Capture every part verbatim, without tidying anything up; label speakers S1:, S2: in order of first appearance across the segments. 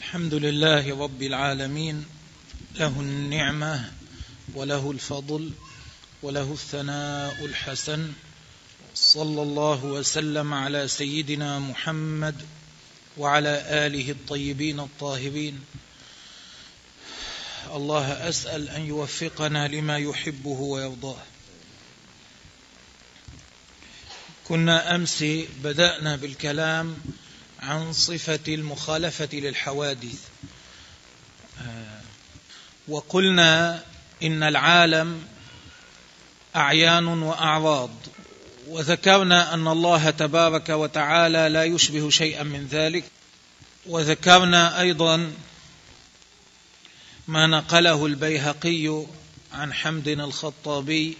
S1: الحمد لله رب العالمين، له النعمة وله الفضل وله الثناء الحسن. صلى الله وسلم على سيدنا محمد وعلى آله الطيبين الطاهرين. الله أسأل أن يوفقنا لما يحبه ويرضاه. كنا أمس بدأنا بالكلام عن صفة المخالفة للحوادث، وقلنا إن العالم أعيان وأعراض، وذكرنا أن الله تبارك وتعالى لا يشبه شيئا من ذلك. وذكرنا أيضا ما نقله البيهقي عن حمد الخطابي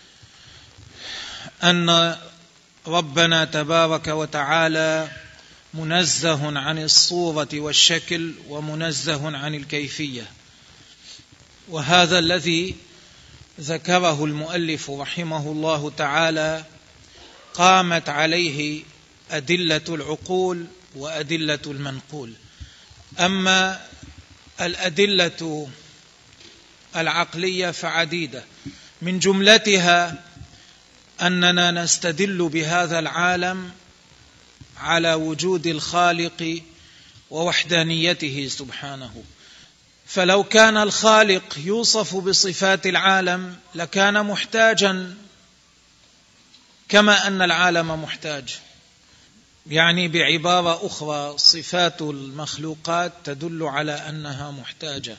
S1: أن ربنا تبارك وتعالى منزه عن الصورة والشكل ومنزه عن الكيفية، وهذا الذي ذكره المؤلف رحمه الله تعالى قامت عليه أدلة العقول وأدلة المنقول. أما الأدلة العقلية فعديدة، من جملتها أننا نستدل بهذا العالم على وجود الخالق ووحدانيته سبحانه. فلو كان الخالق يوصف بصفات العالم لكان محتاجا كما أن العالم محتاج. يعني بعبارة أخرى، صفات المخلوقات تدل على أنها محتاجة،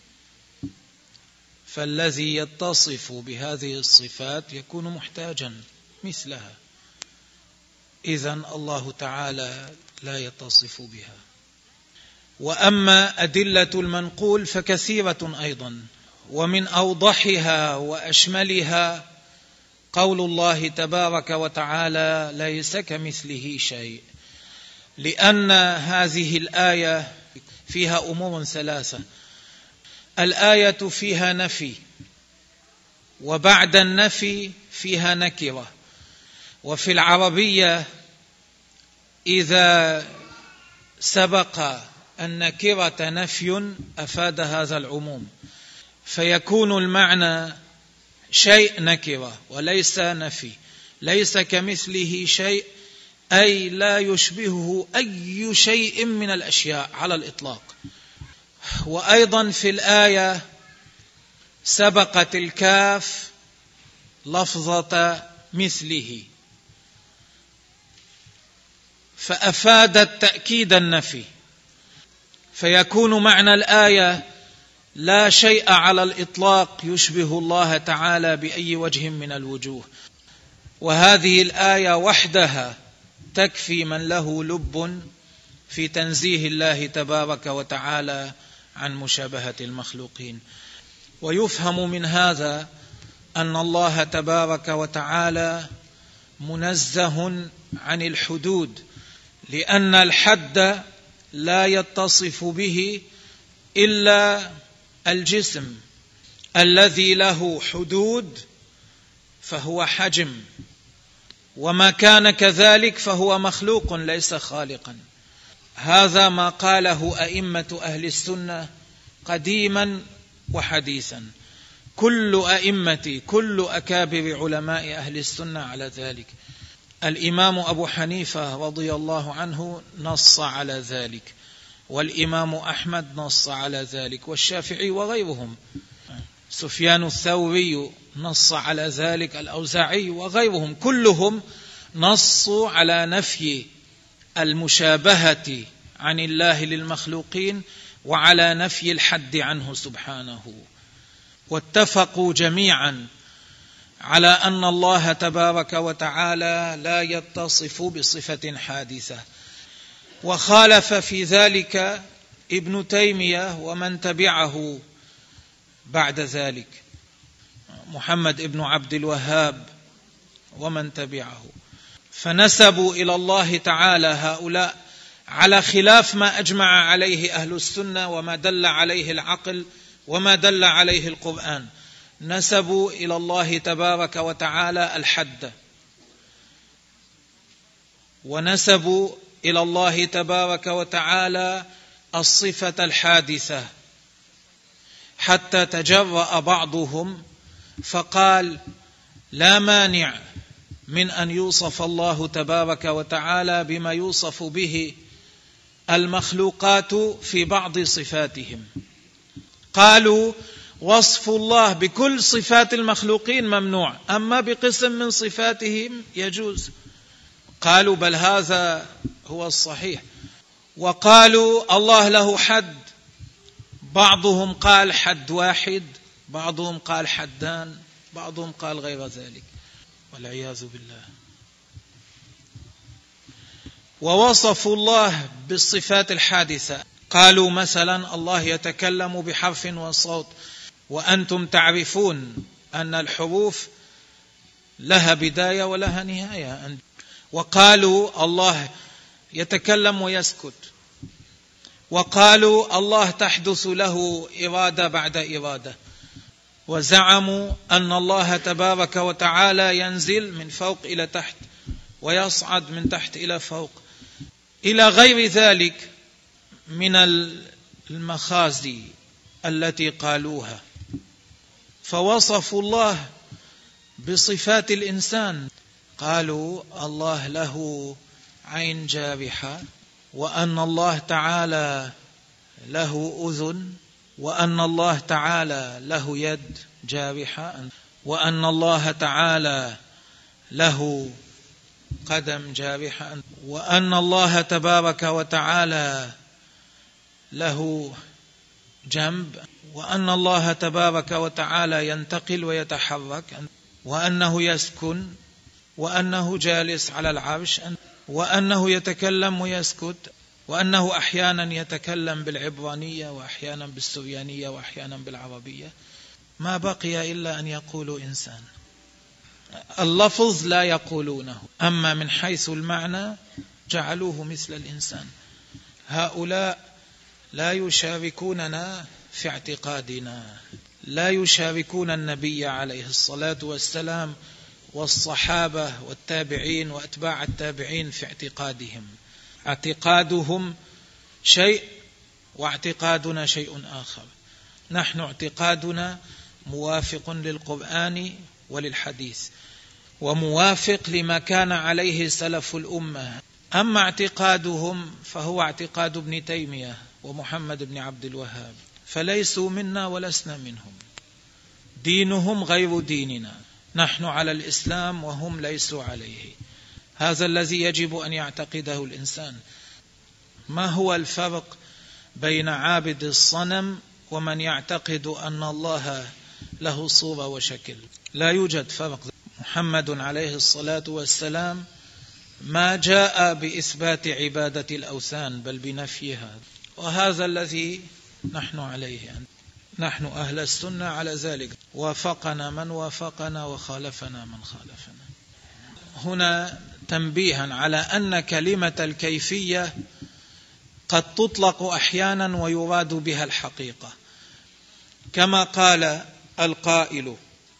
S1: فالذي يتصف بهذه الصفات يكون محتاجا مثلها. إذن الله تعالى لا يتصف بها. وأما أدلة المنقول فكثيرة أيضا، ومن أوضحها وأشملها قول الله تبارك وتعالى ليس كمثله شيء، لأن هذه الآية فيها أمور ثلاثة. الآية فيها نفي، وبعد النفي فيها نكرة. وفي العربية إذا سبق النكرة نفي أفاد هذا العموم، فيكون المعنى شيء نكرة وليس نفي. ليس كمثله شيء أي لا يشبهه أي شيء من الأشياء على الإطلاق. وأيضا في الآية سبقت الكاف لفظة مثله فأفادت تأكيد النفي، فيكون معنى الآية لا شيء على الإطلاق يشبه الله تعالى بأي وجه من الوجوه. وهذه الآية وحدها تكفي من له لب في تنزيه الله تبارك وتعالى عن مشابهة المخلوقين. ويفهم من هذا أن الله تبارك وتعالى منزه عن الحدود، لأن الحد لا يتصف به إلا الجسم الذي له حدود فهو حجم، وما كان كذلك فهو مخلوق ليس خالقا. هذا ما قاله أئمة أهل السنة قديما وحديثا، كل أئمة كل أكابر علماء أهل السنة على ذلك. الإمام أبو حنيفة رضي الله عنه نص على ذلك، والإمام أحمد نص على ذلك، والشافعي وغيرهم. سفيان الثوري نص على ذلك، الأوزاعي وغيرهم، كلهم نصوا على نفي المشابهة عن الله للمخلوقين وعلى نفي الحد عنه سبحانه. واتفقوا جميعا على أن الله تبارك وتعالى لا يتصف بصفة حادثة. وخالف في ذلك ابن تيمية ومن تبعه بعد ذلك، محمد ابن عبد الوهاب ومن تبعه، فنسبوا إلى الله تعالى هؤلاء على خلاف ما أجمع عليه أهل السنة وما دل عليه العقل وما دل عليه القرآن. نسبوا إلى الله تبارك وتعالى الحد، ونسبوا إلى الله تبارك وتعالى الصفة الحادثة حتى تجرأ بعضهم فقال لا مانع من أن يوصف الله تبارك وتعالى بما يوصف به المخلوقات في بعض صفاتهم. قالوا وصف الله بكل صفات المخلوقين ممنوع، أما بقسم من صفاتهم يجوز. قالوا بل هذا هو الصحيح. وقالوا الله له حد، بعضهم قال حد واحد، بعضهم قال حدان، بعضهم قال غير ذلك، والعياذ بالله. ووصفوا الله بالصفات الحادثة، قالوا مثلا الله يتكلم بحرف وصوت، وأنتم تعرفون أن الحروف لها بداية ولها نهاية. وقالوا الله يتكلم ويسكت، وقالوا الله تحدث له إرادة بعد إرادة، وزعموا أن الله تبارك وتعالى ينزل من فوق إلى تحت ويصعد من تحت إلى فوق إلى غير ذلك من المخازي التي قالوها. فوصفوا الله بصفات الإنسان، قالوا الله له عين جارحة، وأن الله تعالى له أذن، وأن الله تعالى له يد جارحة، وأن الله تعالى له قدم جارحة، وأن الله تبارك وتعالى له جنب، وأن الله تبارك وتعالى ينتقل ويتحرك، وأنه يسكن، وأنه جالس على العرش، وأنه يتكلم ويسكت، وأنه أحيانا يتكلم بالعبرانية وأحيانا بالسريانية وأحيانا بالعربية. ما بقي إلا أن يقولوا إنسان. اللفظ لا يقولونه، أما من حيث المعنى جعلوه مثل الإنسان. هؤلاء لا يشاركوننا في اعتقادنا، لا يشاركون النبي عليه الصلاة والسلام والصحابة والتابعين وأتباع التابعين في اعتقادهم. اعتقادهم شيء واعتقادنا شيء آخر. نحن اعتقادنا موافق للقرآن وللحديث، وموافق لما كان عليه سلف الأمة. أما اعتقادهم فهو اعتقاد ابن تيمية ومحمد بن عبد الوهاب، فليسوا منا ولسنا منهم. دينهم غير ديننا، نحن على الإسلام وهم ليسوا عليه. هذا الذي يجب أن يعتقده الإنسان. ما هو الفرق بين عابد الصنم ومن يعتقد أن الله له صورة وشكل؟ لا يوجد فرق. محمد عليه الصلاة والسلام ما جاء بإثبات عبادة الأوثان بل بنفيها، وهذا الذي نحن عليه. نحن أهل السنة على ذلك، وافقنا من وافقنا وخالفنا من خالفنا. هنا تنبيها على أن كلمة الكيفية قد تطلق أحيانا ويراد بها الحقيقة، كما قال القائل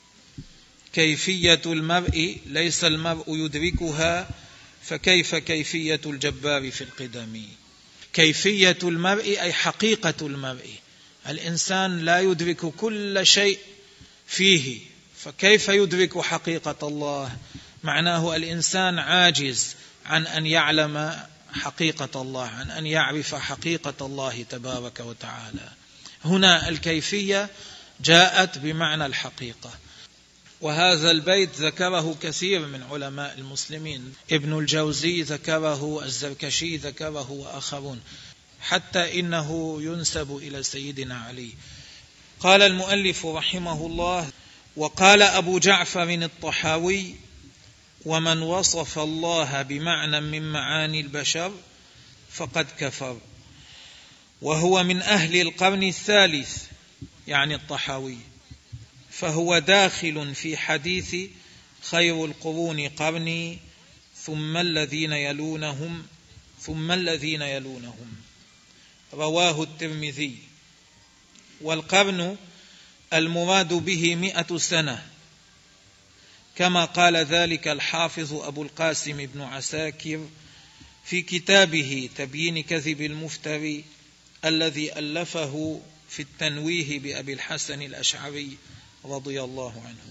S1: كيفية المرء ليس المرء يدركها فكيف كيفية الجبار في القدم. كيفية المرء أي حقيقة المرء. الإنسان لا يدرك كل شيء فيه، فكيف يدرك حقيقة الله؟ معناه الإنسان عاجز عن أن يعلم حقيقة الله، عن أن يعرف حقيقة الله تبارك وتعالى. هنا الكيفية جاءت بمعنى الحقيقة. وهذا البيت ذكره كثير من علماء المسلمين، ابن الجوزي ذكره، الزركشي ذكره وآخرون، حتى إنه ينسب إلى سيدنا علي. قال المؤلف رحمه الله: وقال أبو جعفر الطحاوي: ومن وصف الله بمعنى من معاني البشر فقد كفر، وهو من أهل القرن الثالث، يعني الطحاوي، فهو داخل في حديث خير القرون قرني ثم الذين يلونهم ثم الذين يلونهم، رواه الترمذي. والقرن المراد به مئة سنة، كما قال ذلك الحافظ أبو القاسم بن عساكر في كتابه تبيين كذب المفتري الذي ألفه في التنويه بأبي الحسن الأشعري رضي الله عنه.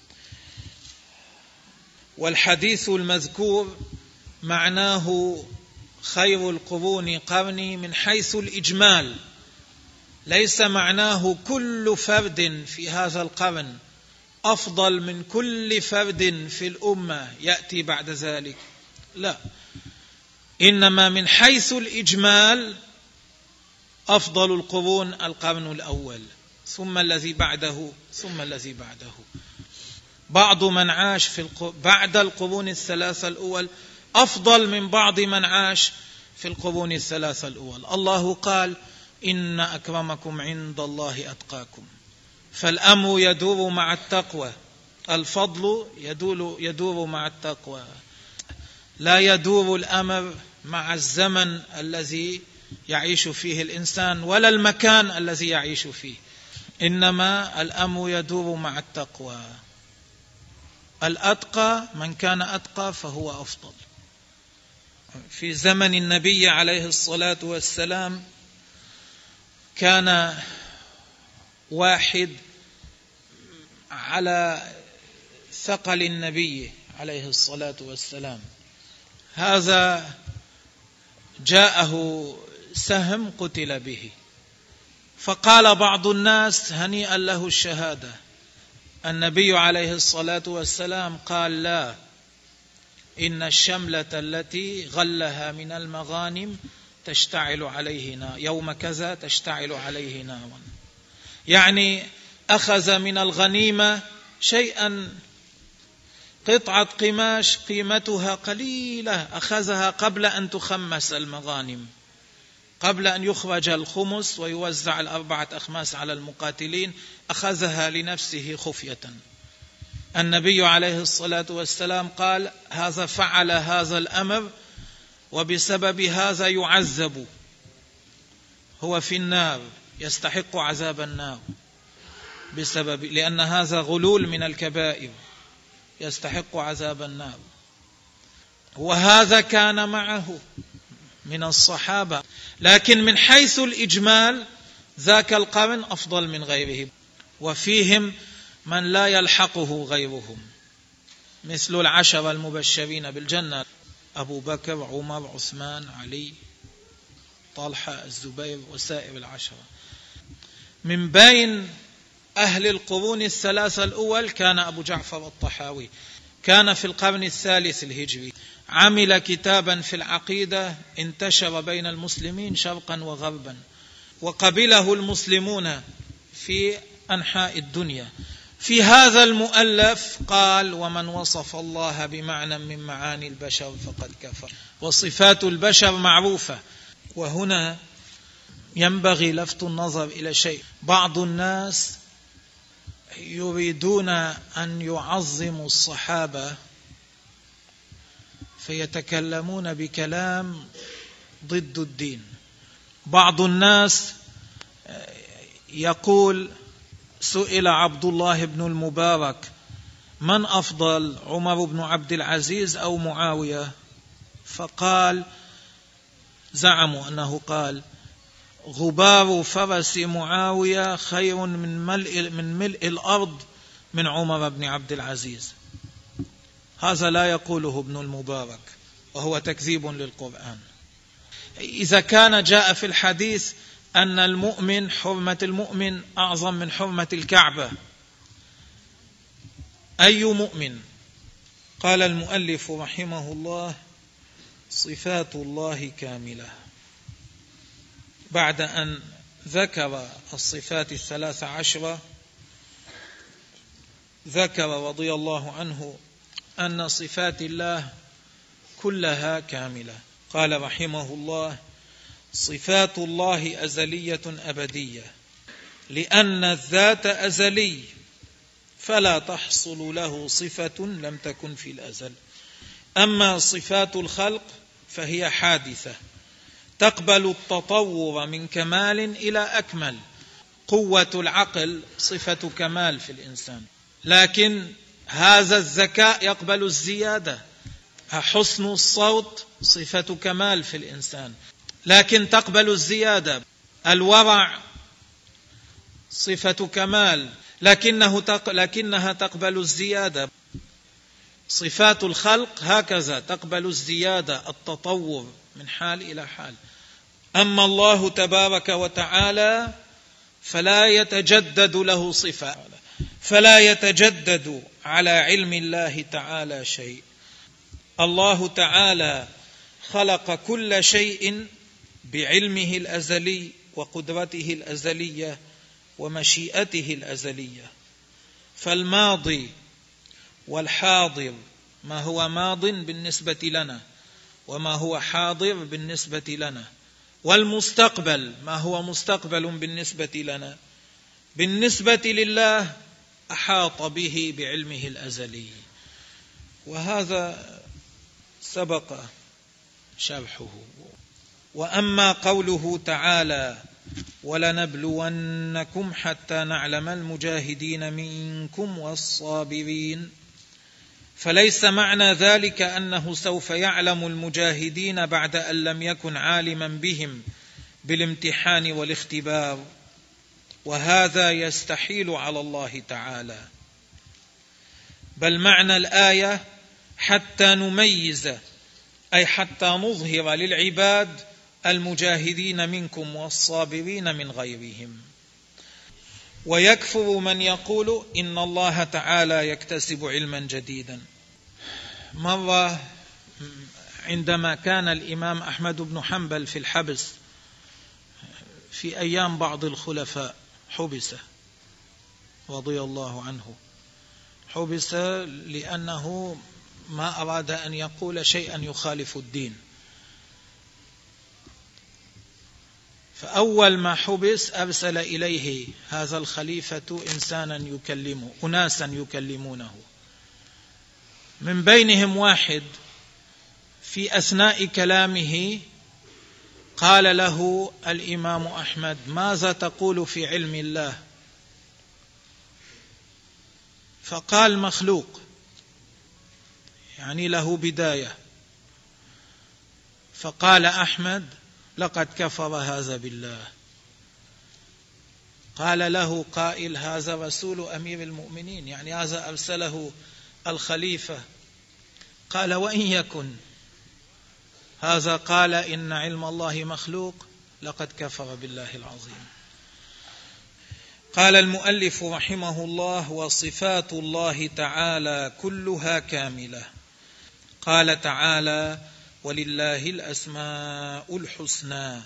S1: والحديث المذكور معناه خير القرون قرني من حيث الإجمال، ليس معناه كل فرد في هذا القرن أفضل من كل فرد في الأمة يأتي بعد ذلك، لا، إنما من حيث الإجمال أفضل القرون القرن الأول، ثم الذي بعده، ثم الذي بعده. بعض من عاش في الق... بعد القرون الثلاثة الأول أفضل من بعض من عاش في القرون الثلاثة الأول. الله قال: إن أكرمكم عند الله أتقاكم. فالأمر يدور مع التقوى، الفضل يدور, يدور مع التقوى، لا يدور الأمر مع الزمن الذي يعيش فيه الإنسان ولا المكان الذي يعيش فيه، إنما الأمر يدور مع التقوى. الأتقى من كان أتقى فهو أفضل. في زمن النبي عليه الصلاة والسلام كان واحد على ثقل النبي عليه الصلاة والسلام، هذا جاءه سهم قتل به، فقال بعض الناس: هنيئا له الشهادة. النبي عليه الصلاة والسلام قال: لا، إن الشملة التي غلها من المغانم تشتعل عليه نار، يوم كذا تشتعل عليه نارا. يعني أخذ من الغنيمة شيئا، قطعة قماش قيمتها قليلة، أخذها قبل أن تخمس المغانم، قبل أن يخرج الخمس ويوزع الأربعة أخماس على المقاتلين، أخذها لنفسه خفية. النبي عليه الصلاة والسلام قال: هذا فعل هذا الأمر وبسبب هذا يعذب، هو في النار، يستحق عذاب النار بسبب، لأن هذا غلول من الكبائر، يستحق عذاب النار. وهذا كان معه من الصحابة، لكن من حيث الإجمال ذاك القرن أفضل من غيره، وفيهم من لا يلحقه غيرهم، مثل العشرة المبشرين بالجنة: أبو بكر، عمر، عثمان، علي، طلحة، الزبير، وسائر العشرة. من بين أهل القرون الثلاثة الأول كان أبو جعفر الطحاوي، كان في القرن الثالث الهجري، عمل كتابا في العقيدة انتشر بين المسلمين شرقا وغربا، وقبله المسلمون في أنحاء الدنيا. في هذا المؤلف قال: ومن وصف الله بمعنى من معاني البشر فقد كفر. وصفات البشر معروفة، وهنا ينبغي لفت النظر إلى شيء. بعض الناس يريدون أن يعظموا الصحابة فيتكلمون بكلام ضد الدين. بعض الناس يقول: سئل عبد الله بن المبارك: من أفضل، عمر بن عبد العزيز أو معاوية؟ فقال، زعموا أنه قال: غبار فرس معاوية خير من ملء, من ملء الأرض من عمر بن عبد العزيز. هذا لا يقوله ابن المبارك، وهو تكذيب للقرآن. إذا كان جاء في الحديث أن المؤمن، حرمة المؤمن أعظم من حرمة الكعبة، أي مؤمن؟ قال المؤلف رحمه الله: صفات الله كاملة. بعد أن ذكر الصفات الثلاث عشرة، ذكر رضي الله عنه أن صفات الله كلها كاملة. قال رحمه الله: صفات الله أزلية أبدية، لأن الذات أزلي فلا تحصل له صفة لم تكن في الأزل. أما صفات الخلق فهي حادثة، تقبل التطور من كمال إلى أكمل. قوة العقل صفة كمال في الإنسان، لكن هذا الذكاء يقبل الزيادة. حسن الصوت صفة كمال في الإنسان، لكن تقبل الزيادة. الورع صفة كمال، لكنه تق... لكنها تقبل الزيادة. صفات الخلق هكذا تقبل الزيادة، التطور من حال إلى حال. أما الله تبارك وتعالى فلا يتجدد له صفة، فلا يتجدد على علم الله تعالى شيء. الله تعالى خلق كل شيء بعلمه الأزلي وقدرته الأزلية ومشيئته الأزلية. فالماضي والحاضر ما هو ماض بالنسبة لنا وما هو حاضر بالنسبة لنا، والمستقبل ما هو مستقبل بالنسبة لنا، بالنسبة لله أحاط به بعلمه الأزلي، وهذا سبق شرحه. وأما قوله تعالى ولنبلونكم حتى نعلم المجاهدين منكم والصابرين، فليس معنى ذلك أنه سوف يعلم المجاهدين بعد أن لم يكن عالما بهم بالامتحان والاختبار، وهذا يستحيل على الله تعالى. بل معنى الآية حتى نميز، أي حتى نظهر للعباد المجاهدين منكم والصابرين من غيرهم. ويكفر من يقول إن الله تعالى يكتسب علما جديدا. مرة عندما كان الإمام أحمد بن حنبل في الحبس في أيام بعض الخلفاء حبس رضي الله عنه، حبس لأنه ما أراد أن يقول شيئا يخالف الدين. فأول ما حبس أرسل إليه هذا الخليفة إنسانا يكلمه، أناسا يكلمونه، من بينهم واحد في أثناء كلامه قال له الإمام أحمد ماذا تقول في علم الله؟ فقال مخلوق، يعني له بداية. فقال أحمد لقد كفر هذا بالله. قال له قائل هذا رسول أمير المؤمنين، يعني هذا أرسله الخليفة. قال وإن يكن هذا قال إن علم الله مخلوق لقد كفر بالله العظيم. قال المؤلف رحمه الله وصفات الله تعالى كلها كاملة. قال تعالى ولله الأسماء الحسنى.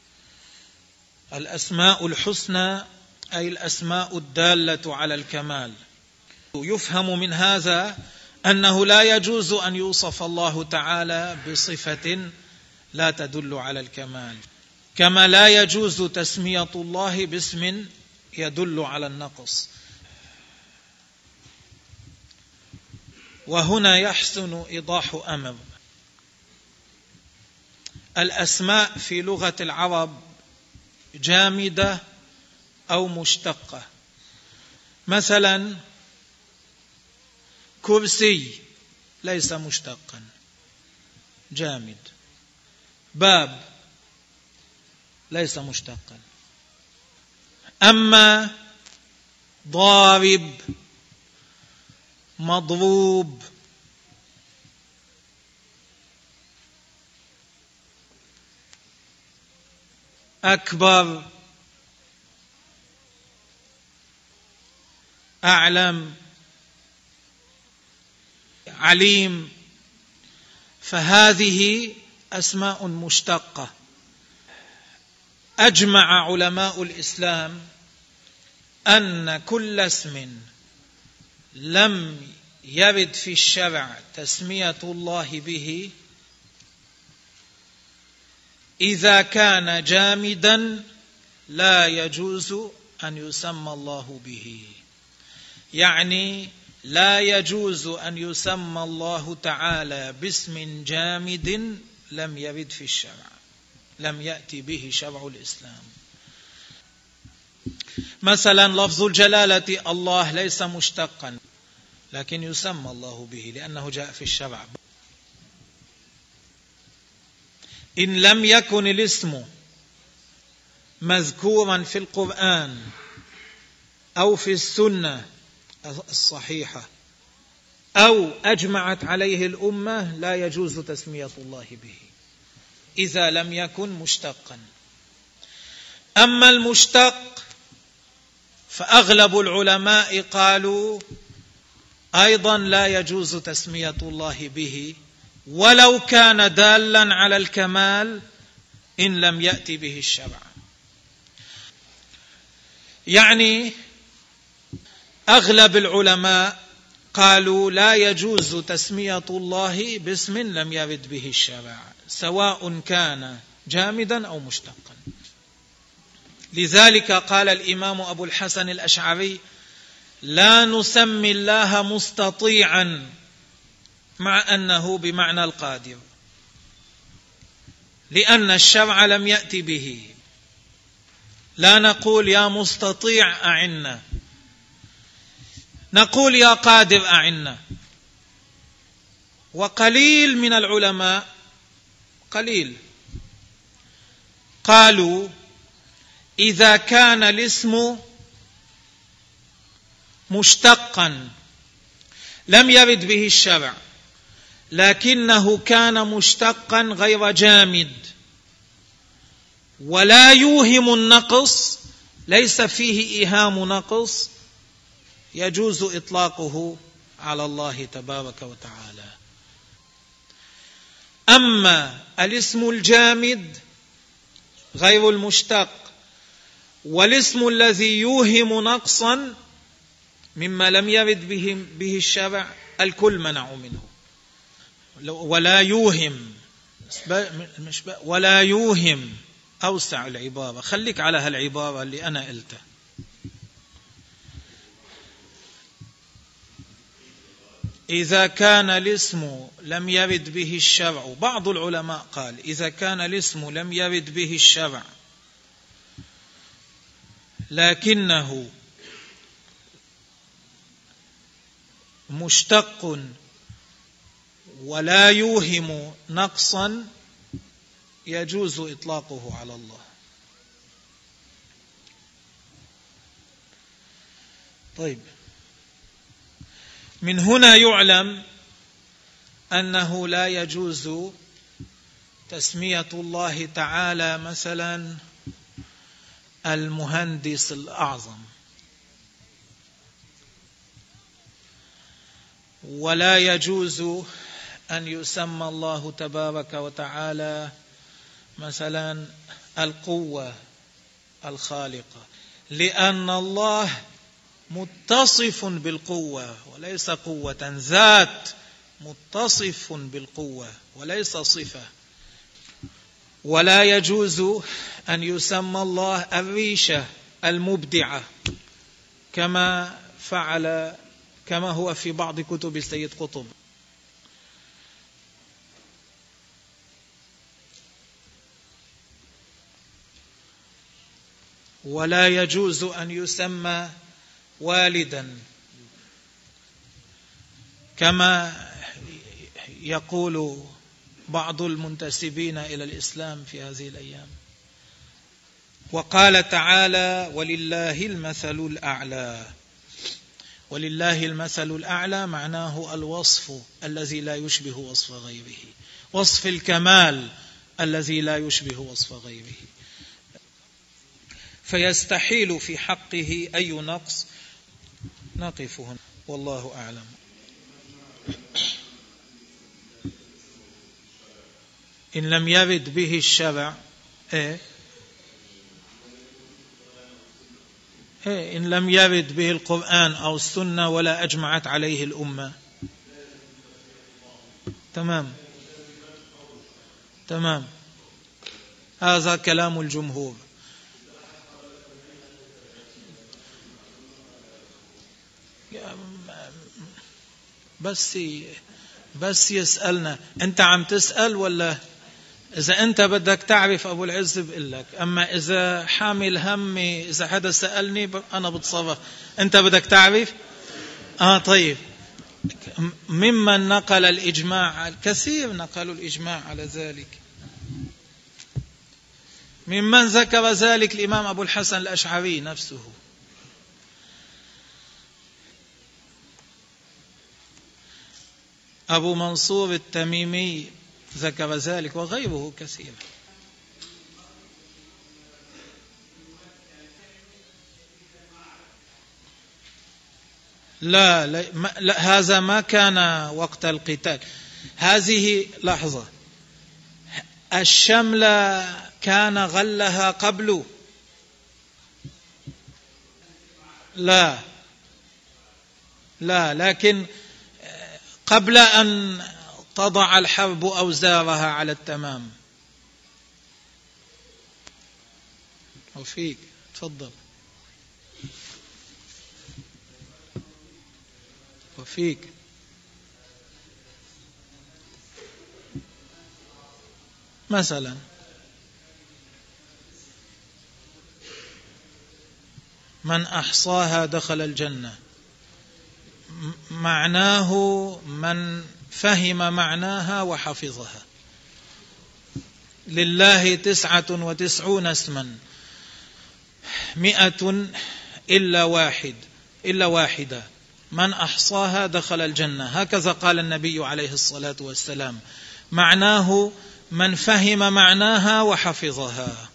S1: الأسماء الحسنى أي الأسماء الدالة على الكمال. يفهم من هذا أنه لا يجوز أن يوصف الله تعالى بصفة لا تدل على الكمال، كما لا يجوز تسمية الله باسم يدل على النقص. وهنا يحسن إيضاح أمر. الأسماء في لغة العرب جامدة أو مشتقة. مثلا كرسي ليس مشتقا، جامد. باب ليس مشتقا. أما ضارب، مضروب، أكبر، أعلم، عليم، فهذه أسماء مشتقة. أجمع علماء الإسلام أن كل اسم لم يرد في الشرع تسمية الله به إذا كان جامدا لا يجوز أن يسمى الله به. يعني لا يجوز أن يسمى الله تعالى باسم جامد لم يرد في الشرع، لم يأتي به شرع الإسلام. مثلا لفظ الجلالة الله ليس مشتقا، لكن يسمى الله به لأنه جاء في الشرع. إن لم يكن الاسم مذكورا في القرآن أو في السنة الصحيحة أو أجمعت عليه الأمة لا يجوز تسمية الله به إذا لم يكن مشتقا. أما المشتق فأغلب العلماء قالوا أيضا لا يجوز تسمية الله به ولو كان دالا على الكمال إن لم يأتي به الشرع. يعني أغلب العلماء قالوا لا يجوز تسمية الله باسم لم يرد به الشرع سواء كان جامدا أو مشتقا. لذلك قال الإمام أبو الحسن الأشعري لا نسمي الله مستطيعا مع أنه بمعنى القادر، لأن الشرع لم يأتي به. لا نقول يا مستطيع أعنا، نقول يا قادر أعنا. وقليل من العلماء قليل قالوا إذا كان الاسم مشتقا لم يرد به الشرع لكنه كان مشتقا غير جامد ولا يوهم النقص، ليس فيه إيهام نقص، يجوز إطلاقه على الله تبارك وتعالى. أما الاسم الجامد غير المشتق والاسم الذي يوهم نقصا مما لم يرد به, به الشرع الكل منع منه. ولا يوهم ولا يوهم أوسع العبارة، خليك على هالعبارة اللي أنا قلتها. إذا كان الاسم لم يرد به الشرع، بعض العلماء قال إذا كان الاسم لم يرد به الشرع لكنه مشتق ولا يوهم نقصا يجوز إطلاقه على الله. طيب، من هنا يعلم أنه لا يجوز تسمية الله تعالى مثلا المهندس الأعظم، ولا يجوز أن يسمى الله تبارك وتعالى مثلا القوة الخالقة، لأن الله متصف بالقوة وليس قوة ذات، متصف بالقوة وليس صفة. ولا يجوز أن يسمى الله الريشة المبدعة كما فعل كما هو في بعض كتب السيد قطب. ولا يجوز أن يسمى والدا كما يقول بعض المنتسبين إلى الإسلام في هذه الأيام. وقال تعالى ولله المثل الأعلى. ولله المثل الأعلى معناه الوصف الذي لا يشبه وصف غيره، وصف الكمال الذي لا يشبه وصف غيره، فيستحيل في حقه أي نقص. نقف هنا والله أعلم. إن لم يرد به الشرع إيه؟ إيه إن لم يرد به القرآن أو السنة ولا أجمعت عليه الأمة. تمام تمام هذا كلام الجمهور. بس بس يسألنا أنت عم تسأل ولا إذا أنت بدك تعرف أبو العز بقول لك، أما إذا حامل همي إذا حدا سألني أنا بتصرف. أنت بدك تعرف؟ آه طيب. ممن نقل الإجماع، كثير نقلوا الإجماع على ذلك، ممن ذكر ذلك الإمام أبو الحسن الأشعري نفسه. أبو منصور التميمي ذكر ذلك وغيره كثير. لا, لا, ما لا هذا ما كان وقت القتال. هذه لحظة، الشملة كان غلها قبل؟ لا لا لكن قبل أن تضع الحرب أوزارها على التمام. وفيك تفضل. وفيك مثلا من أحصاها دخل الجنة، معناه من فهم معناها وحفظها. لله تسعة وتسعون اسما مئة إلا واحد إلا واحدة، من أحصاها دخل الجنة. هكذا قال النبي عليه الصلاة والسلام، معناه من فهم معناها وحفظها.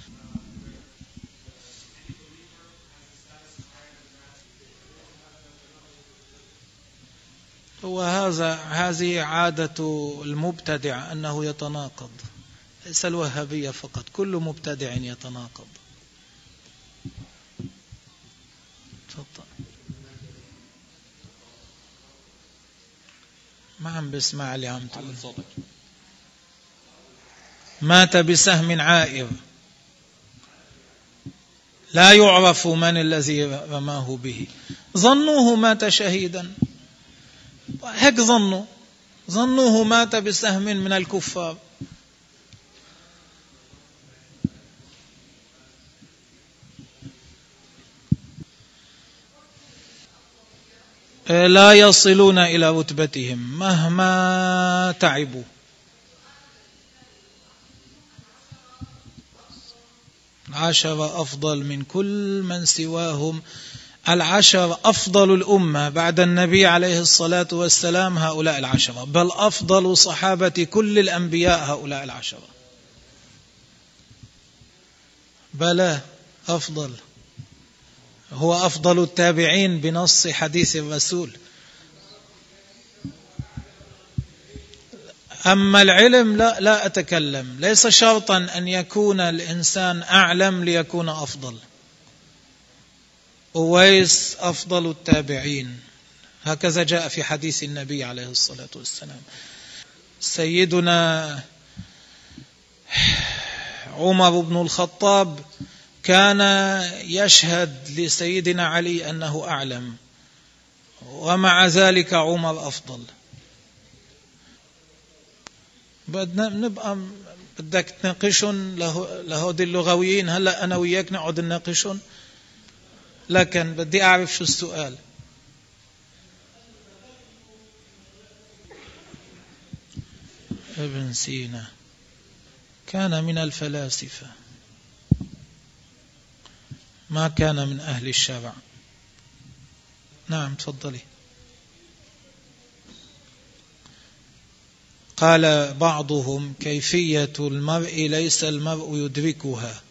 S1: وهذا هذه عادة المبتدع أنه يتناقض، ليس الوهابية فقط، كل مبتدع يتناقض. تفضل. ما عم بسمع اللي عم تقول. مات بسهم عائر، لا يعرف من الذي رماه به، ظنوه مات شهيدا، هيك ظنوا ظنوه مات بسهم من الكفار. لا يصلون إلى رتبتهم مهما تعبوا. العشرة أفضل من كل من سواهم. العشرة أفضل الأمة بعد النبي عليه الصلاة والسلام هؤلاء العشرة، بل أفضل صحابة كل الأنبياء هؤلاء العشرة. بلى أفضل، هو أفضل التابعين بنص حديث الرسول. أما العلم لا لا أتكلم، ليس شرطا أن يكون الإنسان أعلم ليكون أفضل. أويس أفضل التابعين، هكذا جاء في حديث النبي عليه الصلاة والسلام. سيدنا عمر بن الخطاب كان يشهد لسيدنا علي أنه أعلم، ومع ذلك عمر أفضل. بدنا نبقى بدك تناقشون لهودي اللغويين، هلأ أنا وياك نقعد نناقشون، لكن بدي أعرف شو السؤال. ابن سينا كان من الفلاسفة، ما كان من أهل الشرع. نعم تفضلي. قال بعضهم كيفية المرء ليس المرء يدركها،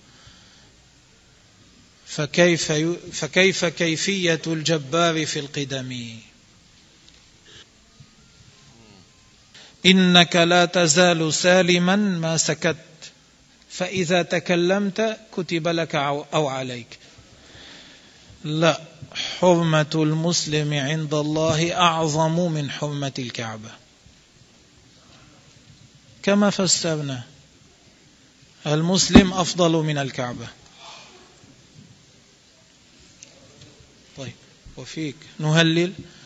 S1: فكيف فكيف كيفية الجبار في القدم. إنك لا تزال سالما ما سكت، فإذا تكلمت كتب لك أو عليك. لا، حرمة المسلم عند الله أعظم من حرمة الكعبة كما فسرنا، المسلم أفضل من الكعبة. طيب وفيك نهلل.